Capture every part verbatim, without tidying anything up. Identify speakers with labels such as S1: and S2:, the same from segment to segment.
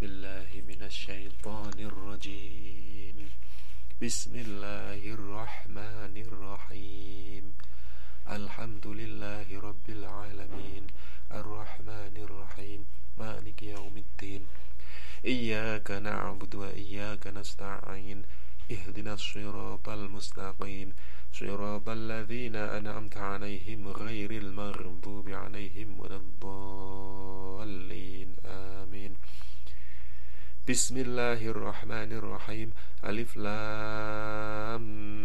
S1: بالله من الشيطان الرجيم. بسم الله الرحمن الرحيم. الحمد لله رب العالمين الرحمن الرحيم مالك يوم الدين. إياك نعبد وإياك نستعين. اهدنا الصراط المستقيم صراط الذين أنعمت عليهم غير المغضوب عليهم ولا الضالين آمين. بسم الله الرحمن الرحيم. ألف لام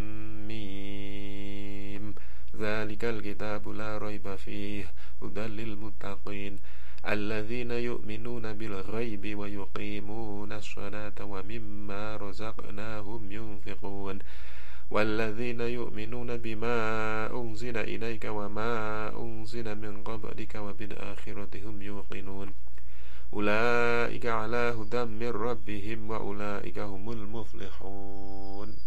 S1: ميم. ذلك الكتاب لا ريب فيه هدى للمتقين الذين يؤمنون بالغيب ويقيمون الصلاة ومما رزقناهم ينفقون والذين يؤمنون بما أنزل إليك وما أنزل من قبلك وبالآخرة هم يوقنون أولئك على هدى من ربهم وأولئك هم المفلحون.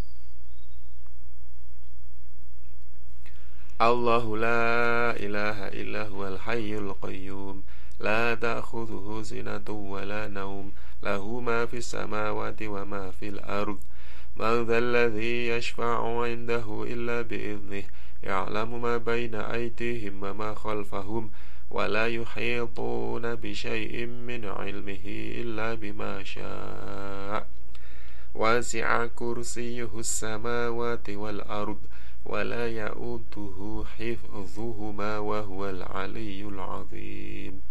S1: الله لا إله إلا هو الحي القيوم لا تأخذه سنة ولا نوم له ما في السماوات وما في الأرض. من ذا الذي يشفع عنده إلا بإذنه يعلم ما بين أيديهم وما خلفهم ولا يحيطون بشيء من علمه إلا بما شاء. وسع كرسيه السماوات والأرض ولا يؤوده حفظهما وهو العلي العظيم.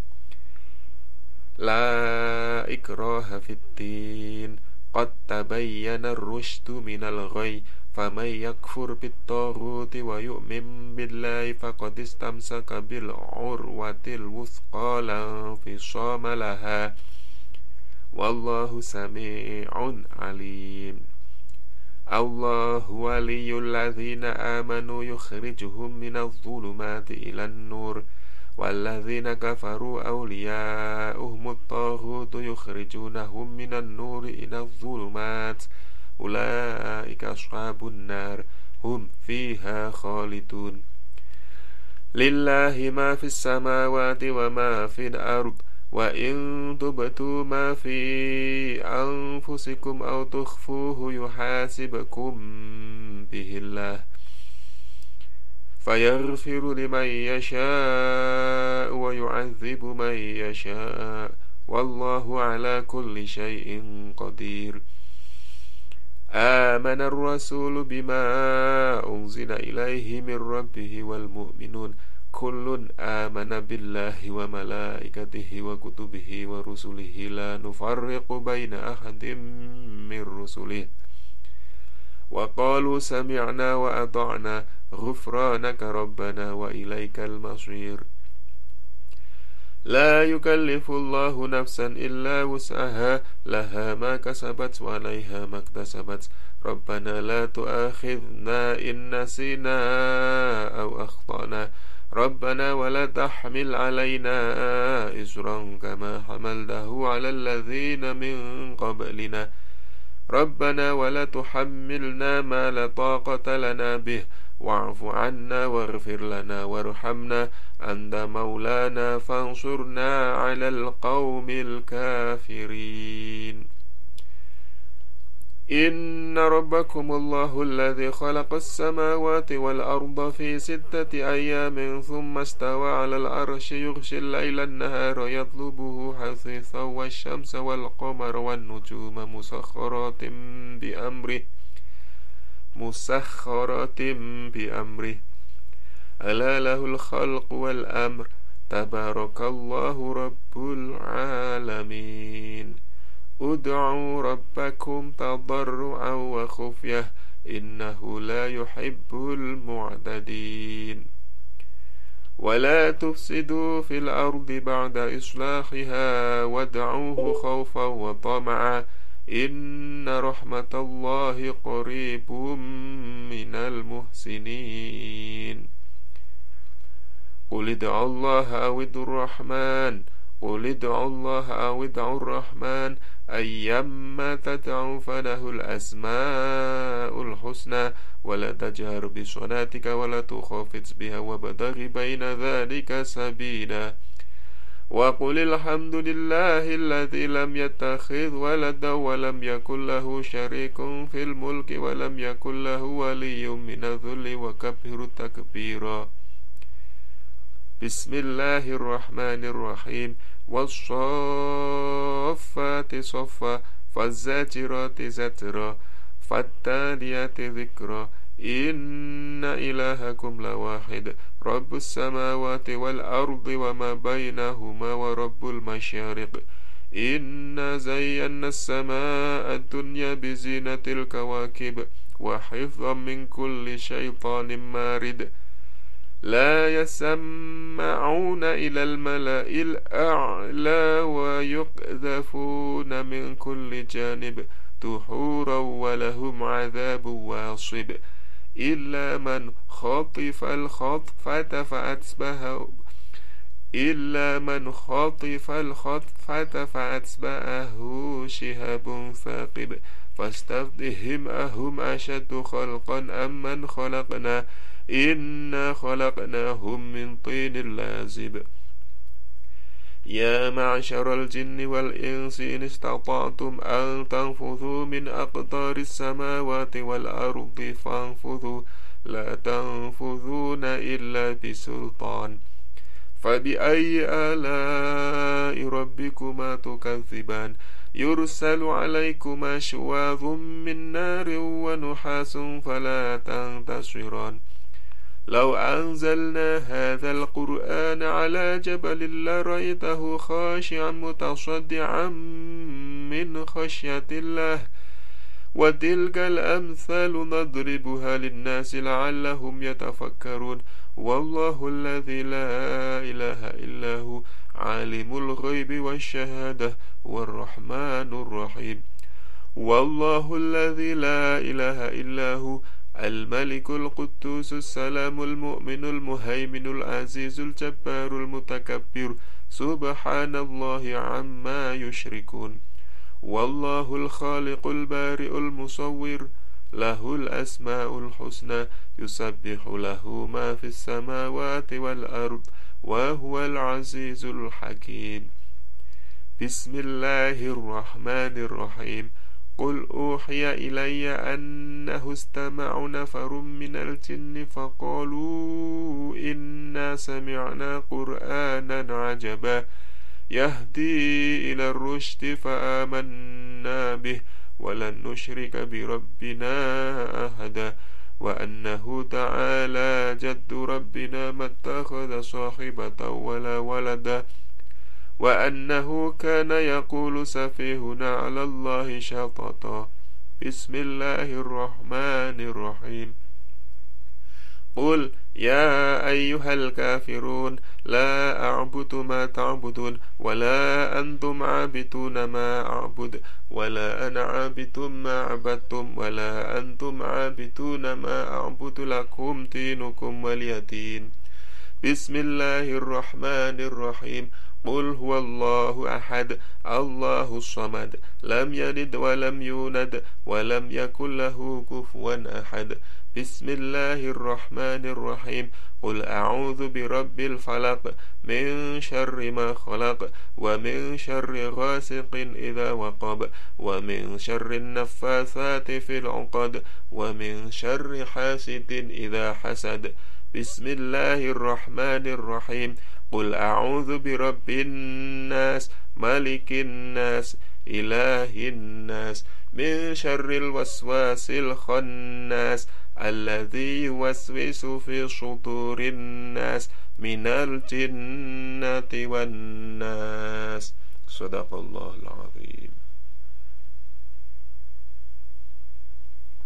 S1: لا إكراه في الدين قد تبين الرشد من الغي فمن يكفر بالطاغوت ويؤمن بالله فقد استمسك بالعروة الوثقى لا انفصام لها والله سميع عليم. الله ولي الذين آمنوا يخرجهم من الظلمات إلى النور والذين كفروا أولياؤهم الطاغوت يخرجونهم من النور إلى الظلمات أولئك أصحاب النار هم فيها خالدون. لله ما في السماوات وما في الأرض وإن تبتوا ما في أنفسكم أو تخفوه يحاسبكم به الله فيغفر لمن يشاء ويعذب من يشاء والله على كل شيء قدير. آمن الرسول بما أنزل إليه من ربه والمؤمنون كل آمن بالله وملائكته وكتبه ورسله لا نفرق بين أحد من رسله وقالوا سمعنا وأطعنا غفرانك ربنا وإليك المصير. لا يكلف الله نفسا إلا وسعها لها ما كسبت وعليها ما اكتسبت ربنا لا تؤاخذنا إن نسينا أو أخطأنا ربنا ولا تحمل علينا إصرا كما حملته على الذين من قبلنا ربنا ولا تحملنا ما لا طاقة لنا به واعف عنا واغفر لنا وارحمنا أنت مولانا فانصرنا على القوم الكافرين. إن ربكم الله الذي خلق السماوات والأرض في ستة أيام ثم استوى على العرش يغشي الليل النهار يطلبه حثيثا والشمس والقمر والنجوم مسخرات بأمره مسخرات بأمره ألا له الخلق والأمر تبارك الله رب العالمين. ادعوا ربكم تضرعا وخفية إنه لا يحب المعتدين. ولا تفسدوا في الأرض بعد إصلاحها وادعوه خوفا وطمعا إن رحمة الله قريب من المحسنين. قل ادعوا الله أو ادعوا الرحمن قل ادعوا الله أو ادعوا الرحمن أيما تدعوا فله الأسماء الحسنى ولا تجهر بصلاتك ولا تخافت بها وابتغ بين ذلك سبيلا وقل الحمد لله الذي لم يتخذ ولدا ولم يكن له شريك في الملك ولم يكن له ولي من الذل وكبره تكبيرا. بسم الله الرحمن الرحيم. والصافات صفا فالزاجرات زجرا فالتاليات ذكرا إن إلهكم لواحد رب السماوات والأرض وما بينهما ورب المشارق إنا زينا السماء الدنيا بزينة الكواكب وحفظا من كل شيطان مارد لا يسمعون إلى الملأ الأعلى ويقذفون من كل جانب دحورا ولهم عذاب واصب إلا من خطف الخطفة فأتبعه إلا من خطف الخطفة فأتبعه شهاب ثاقب فاستفتهم أهم أشد خلقا أم من خلقنا إنا خلقناهم من طين لازب. يا معشر الجن والإنس إن استطعتم أن تنفذوا من أقطار السماوات والأرض فانفذوا لا تنفذون إلا بسلطان. فبأي آلاء ربكما تكذبان يرسل عليكما شواظ من نار ونحاس فلا تنتصران. لو أنزلنا هذا القرآن على جبل لرأيته خاشعا متصدعا من خشية الله وتلك الأمثال نضربها للناس لعلهم يتفكرون. والله الذي لا إله إلا هو عالم الغيب والشهادة والرحمن الرحيم. والله الذي لا إله إلا هو الملك القدوس السلام المؤمن المهيمن العزيز الجبار المتكبر سبحان الله عما يشركون. والله الخالق البارئ المصور له الأسماء الحسنى يسبح له ما في السماوات والأرض وهو العزيز الحكيم. بسم الله الرحمن الرحيم. قل أوحي إلي أنه استمع نفر من الجن فقالوا إنا سمعنا قرآنا عجبا يهدي إلى الرشد فآمنا به ولن نشرك بربنا أحدا وأنه تعالى جد ربنا ما اتخذ صاحبة ولا ولدا وأنه كان يقول سفيهنا على الله شططا. بسم الله الرحمن الرحيم. قل يا أيها الكافرون لا أعبد ما تعبدون ولا أنتم عابدون ما أعبد ولا أنا عابد ما عبدتم ولا أنتم عابدون ما أعبد لكم دينكم ولي دين. بسم الله الرحمن الرحيم. قل هو الله أحد الله الصمد لم يلد ولم يولد ولم يكن له كفوا أحد. بسم الله الرحمن الرحيم. قل أعوذ برب الفلق من شر ما خلق ومن شر غاسق إذا وقب ومن شر النفاثات في العقد ومن شر حاسد إذا حسد. بسم الله الرحمن الرحيم. قل أعوذ برب الناس ملك الناس إله الناس من شر الوسواس الخناس الذي يوسوس في صدور الناس من الجنة والناس. صدق الله العظيم.